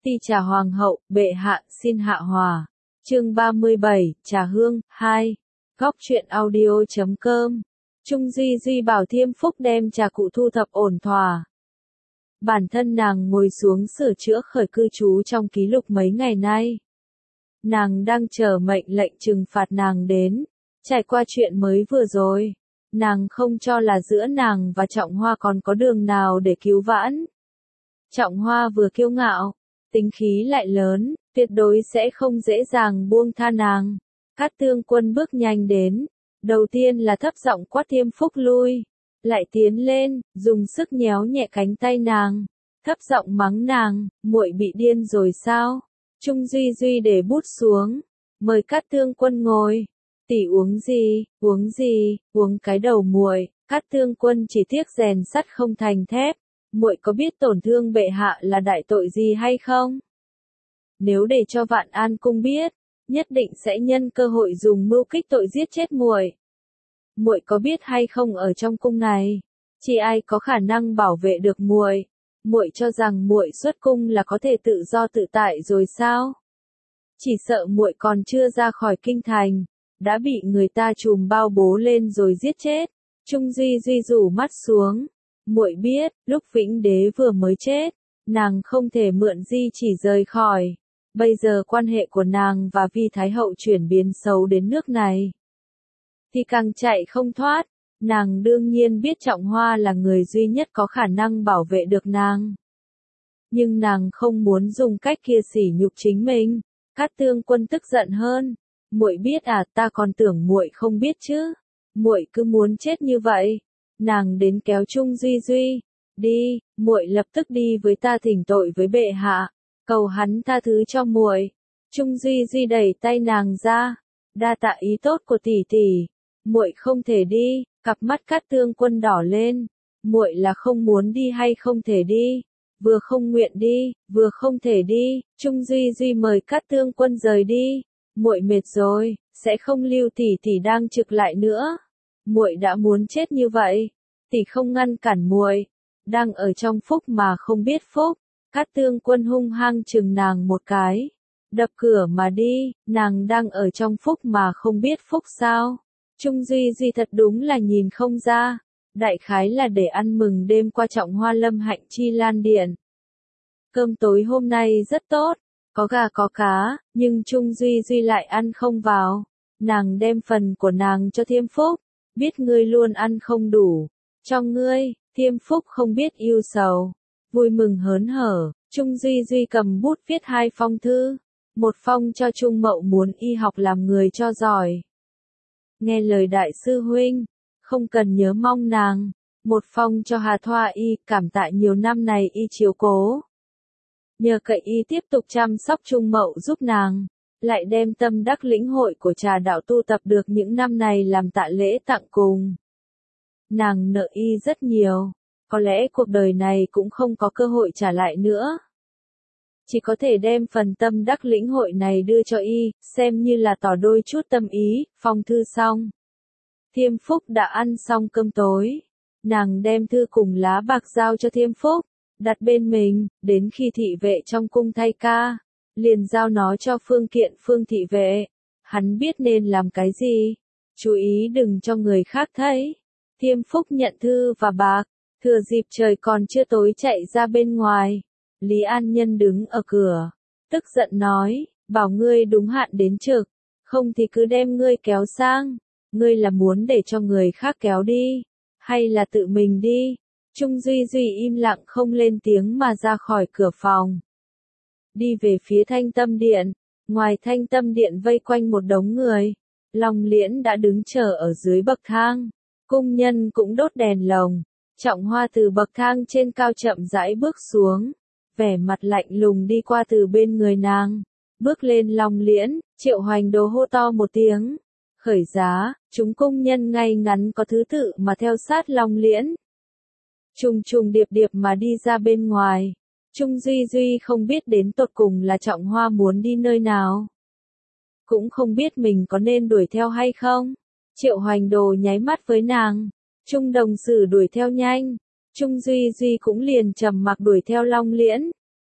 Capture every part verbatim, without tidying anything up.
Ti trà hoàng hậu, bệ hạ, xin hạ hòa. Chương ba mươi bảy, trà hương, hai. Góc truyện audio chấm com. Trung Duy Duy bảo Thiêm Phúc đem trà cụ thu thập ổn thỏa. Bản thân nàng ngồi xuống sửa chữa khởi cư trú trong ký lục mấy ngày nay. Nàng đang chờ mệnh lệnh trừng phạt nàng đến. Trải qua chuyện mới vừa rồi, nàng không cho là giữa nàng và Trọng Hoa còn có đường nào để cứu vãn. Trọng Hoa vừa kiêu ngạo, tính khí lại lớn, tuyệt đối sẽ không dễ dàng buông tha nàng. Cát Tương Quân bước nhanh đến, đầu tiên là thấp giọng quát Thiêm Phúc lui, lại tiến lên, dùng sức nhéo nhẹ cánh tay nàng, thấp giọng mắng nàng, muội bị điên rồi sao? Trung Duy Duy để bút xuống, mời Cát Tương Quân ngồi. Tỷ uống gì, uống gì, uống cái đầu muội. Cát Tương Quân chỉ tiếc rèn sắt không thành thép. Muội có biết tổn thương bệ hạ là đại tội gì hay không? Nếu để cho Vạn An cung biết, nhất định sẽ nhân cơ hội dùng mưu kích tội giết chết muội. Muội có biết hay không, ở trong cung này, chỉ ai có khả năng bảo vệ được muội? Muội cho rằng muội xuất cung là có thể tự do tự tại rồi sao? Chỉ sợ muội còn chưa ra khỏi kinh thành, đã bị người ta trùm bao bố lên rồi giết chết. Trung Duy Duy rủ mắt xuống. Muội biết, lúc Vĩnh Đế vừa mới chết, nàng không thể mượn di chỉ rời khỏi. Bây giờ quan hệ của nàng và Vi Thái Hậu chuyển biến xấu đến nước này, thì càng chạy không thoát. Nàng đương nhiên biết Trọng Hoa là người duy nhất có khả năng bảo vệ được nàng. Nhưng nàng không muốn dùng cách kia sỉ nhục chính mình. Cát Tương Quân tức giận hơn. Muội biết à, ta còn tưởng muội không biết chứ. Muội cứ muốn chết như vậy. Nàng đến kéo Trung Duy Duy. Đi, muội lập tức đi với ta thỉnh tội với bệ hạ, cầu hắn tha thứ cho muội. Trung Duy Duy đẩy tay nàng ra. Đa tạ ý tốt của tỷ tỷ. Muội không thể đi. Cặp mắt Cát Tương Quân đỏ lên. Muội là không muốn đi hay không thể đi? Vừa không nguyện đi, vừa không thể đi. Trung Duy Duy mời Cát Tương Quân rời đi. Muội mệt rồi, sẽ không lưu tỷ tỷ đang trực lại nữa. Muội đã muốn chết như vậy, tỷ không ngăn cản muội, đang ở trong phúc mà không biết phúc. Cát Tương Quân hung hăng chừng nàng một cái, đập cửa mà đi. Nàng đang ở trong phúc mà không biết phúc sao? Trung Duy Duy thật đúng là nhìn không ra, đại khái là để ăn mừng đêm qua Trọng Hoa lâm hạnh chi lan điện. Cơm tối hôm nay rất tốt, có gà có cá, nhưng Trung Duy Duy lại ăn không vào. Nàng đem phần của nàng cho Thiêm Phúc, biết ngươi luôn ăn không đủ, cho ngươi. Thiêm Phúc không biết yêu sầu, vui mừng hớn hở. Trung Duy Duy cầm bút viết hai phong thư, một phong cho Trung Mậu muốn y học làm người cho giỏi, nghe lời đại sư huynh, không cần nhớ mong nàng. Một phong cho Hà Thoa y, cảm tạ nhiều năm này y chiếu cố, nhờ cậy y tiếp tục chăm sóc Trung Mậu giúp nàng, lại đem tâm đắc lĩnh hội của trà đạo tu tập được những năm này làm tạ lễ tặng cùng. Nàng nợ y rất nhiều, có lẽ cuộc đời này cũng không có cơ hội trả lại nữa. Chỉ có thể đem phần tâm đắc lĩnh hội này đưa cho y, xem như là tỏ đôi chút tâm ý. Phong thư xong, Thiêm Phúc đã ăn xong cơm tối. Nàng đem thư cùng lá bạc giao cho Thiêm Phúc, đặt bên mình, đến khi thị vệ trong cung thay ca, liền giao nó cho Phương Kiện Phương thị vệ. Hắn biết nên làm cái gì, chú ý đừng cho người khác thấy. Thiêm Phúc nhận thư và bạc, thừa dịp trời còn chưa tối chạy ra bên ngoài. Lý An Nhân đứng ở cửa, tức giận nói, bảo ngươi đúng hạn đến trực, không thì cứ đem ngươi kéo sang. Ngươi là muốn để cho người khác kéo đi, hay là tự mình đi? Trung Duy Duy im lặng không lên tiếng mà ra khỏi cửa phòng, đi về phía Thanh Tâm Điện. Ngoài Thanh Tâm Điện vây quanh một đống người, Long Liễn đã đứng chờ ở dưới bậc thang, cung nhân cũng đốt đèn lồng. Trọng Hoa từ bậc thang trên cao chậm rãi bước xuống, vẻ mặt lạnh lùng đi qua từ bên người nàng, bước lên Long Liễn. Triệu Hoành Đồ hô to một tiếng, khởi giá. Chúng cung nhân ngay ngắn có thứ tự mà theo sát Long Liễn, trùng trùng điệp điệp mà đi ra bên ngoài. Trung Duy Duy không biết đến tột cùng là Trọng Hoa muốn đi nơi nào, cũng không biết mình có nên đuổi theo hay không. Triệu Hoành Đồ nháy mắt với nàng, Trung đồng sử đuổi theo nhanh, Trung Duy Duy cũng liền trầm mặc đuổi theo Long Liễn.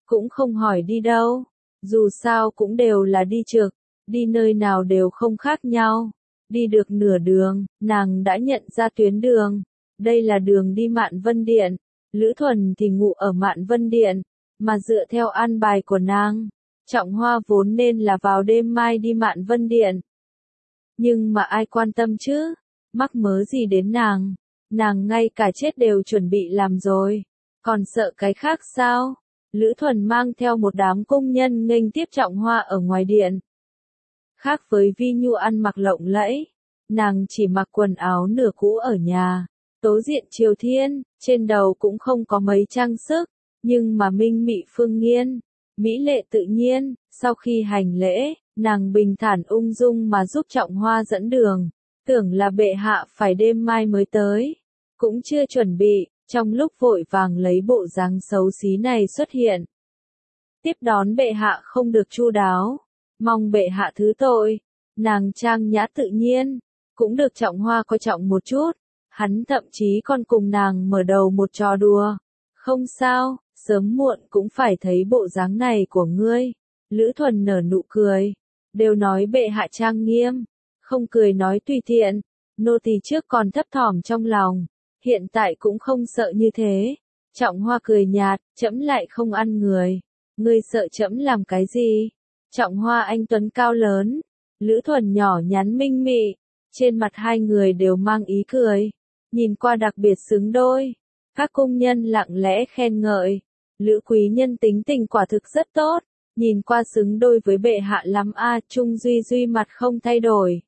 cũng không hỏi đi đâu. Dù sao cũng đều là đi trực, đi nơi nào đều không khác nhau. Đi được nửa đường, nàng đã nhận ra tuyến đường. Đây là đường đi Mạn Vân Điện. Lữ Thuần thì ngủ ở Mạn Vân Điện, mà dựa theo an bài của nàng, Trọng Hoa vốn nên là vào đêm mai đi Mạn Vân Điện. Nhưng mà ai quan tâm chứ, mắc mớ gì đến nàng, nàng ngay cả chết đều chuẩn bị làm rồi, còn sợ cái khác sao? Lữ Thuần mang theo một đám công nhân nghênh tiếp Trọng Hoa ở ngoài điện. Khác với Vi Nhu ăn mặc lộng lẫy, nàng chỉ mặc quần áo nửa cũ ở nhà, tố diện triều thiên, trên đầu cũng không có mấy trang sức, nhưng mà minh mị phương nghiên, mỹ lệ tự nhiên. Sau khi hành lễ, nàng bình thản ung dung mà giúp Trọng Hoa dẫn đường, tưởng là bệ hạ phải đêm mai mới tới, cũng chưa chuẩn bị, trong lúc vội vàng lấy bộ dáng xấu xí này xuất hiện. Tiếp đón bệ hạ không được chu đáo, mong bệ hạ thứ tội. Nàng trang nhã tự nhiên, cũng được Trọng Hoa coi trọng một chút, hắn thậm chí còn cùng nàng mở đầu một trò đùa. Không sao, sớm muộn cũng phải thấy bộ dáng này của ngươi. Lữ Thuần nở nụ cười, đều nói bệ hạ trang nghiêm, không cười nói tùy tiện. Nô tỳ trước còn thấp thỏm trong lòng, hiện tại cũng không sợ như thế. Trọng Hoa cười nhạt, trẫm lại không ăn người, ngươi sợ trẫm làm cái gì? Trọng Hoa anh tuấn cao lớn, Lữ Thuần nhỏ nhắn minh mị, trên mặt hai người đều mang ý cười, nhìn qua đặc biệt xứng đôi. Các công nhân lặng lẽ khen ngợi, Lữ quý nhân tính tình quả thực rất tốt, nhìn qua xứng đôi với bệ hạ lắm a. Trung Duy Duy mặt không thay đổi,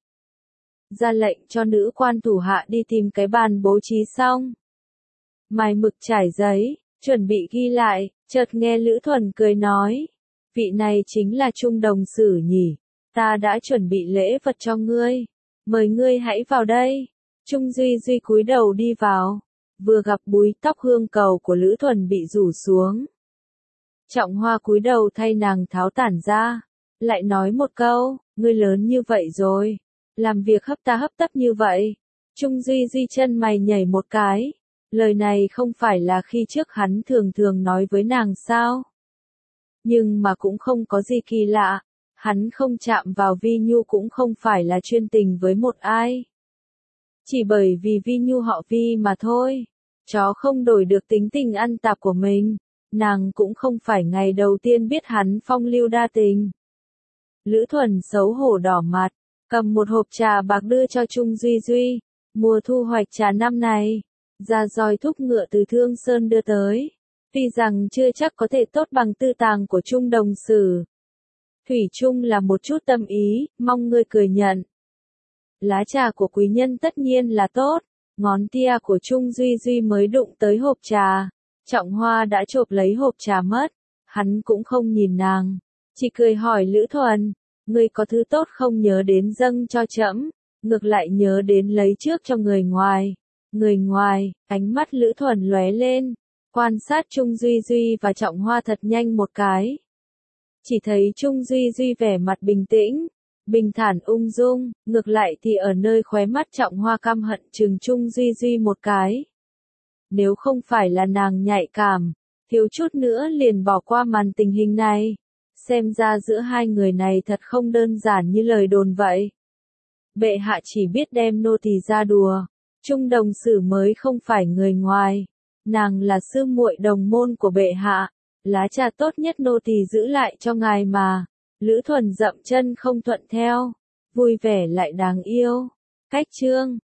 ra lệnh cho nữ quan thủ hạ đi tìm cái bàn bố trí xong, mài mực trải giấy, chuẩn bị ghi lại. Chợt nghe Lữ Thuần cười nói, vị này chính là Trung đồng sử nhỉ, ta đã chuẩn bị lễ vật cho ngươi, mời ngươi hãy vào đây. Trung Duy Duy cúi đầu đi vào, vừa gặp búi tóc hương cầu của Lữ Thuần bị rủ xuống. Trọng Hoa cúi đầu thay nàng tháo tản ra, lại nói một câu, ngươi lớn như vậy rồi, làm việc hấp ta hấp tấp như vậy. Trung Duy Duy chân mày nhảy một cái, lời này không phải là khi trước hắn thường thường nói với nàng sao? Nhưng mà cũng không có gì kỳ lạ, hắn không chạm vào Vi Nhu cũng không phải là chuyên tình với một ai. Chỉ bởi vì Vi Nhu họ Vi mà thôi, chó không đổi được tính tình ăn tạp của mình, nàng cũng không phải ngày đầu tiên biết hắn phong lưu đa tình. Lữ Thuần xấu hổ đỏ mặt, cầm một hộp trà bạc đưa cho Trung Duy Duy, mùa thu hoạch trà năm này, ra roi thúc ngựa từ Thương Sơn đưa tới, tuy rằng chưa chắc có thể tốt bằng tư tàng của Trung đồng sử. Thủy chung là một chút tâm ý, mong ngươi cười nhận. Lá trà của quý nhân tất nhiên là tốt, ngón tia của Trung Duy Duy mới đụng tới hộp trà, Trọng Hoa đã chộp lấy hộp trà mất, hắn cũng không nhìn nàng, chỉ cười hỏi Lữ Thuần, ngươi có thứ tốt không nhớ đến dâng cho trẫm, ngược lại nhớ đến lấy trước cho người ngoài. Người ngoài, ánh mắt Lữ Thuần lóe lên, quan sát Trung Duy Duy và Trọng Hoa thật nhanh một cái. Chỉ thấy Trung Duy Duy vẻ mặt bình tĩnh, bình thản ung dung, ngược lại thì ở nơi khóe mắt Trọng Hoa căm hận trừng Trung Duy Duy một cái. Nếu không phải là nàng nhạy cảm, thiếu chút nữa liền bỏ qua màn tình hình này. Xem ra giữa hai người này thật không đơn giản như lời đồn vậy. Bệ hạ chỉ biết đem nô tỳ ra đùa, Trung đồng sử mới không phải người ngoài, nàng là sư muội đồng môn của bệ hạ, lá trà tốt nhất nô tỳ giữ lại cho ngài mà. Lữ Thuần dậm chân không thuận theo, vui vẻ lại đáng yêu. Cách chương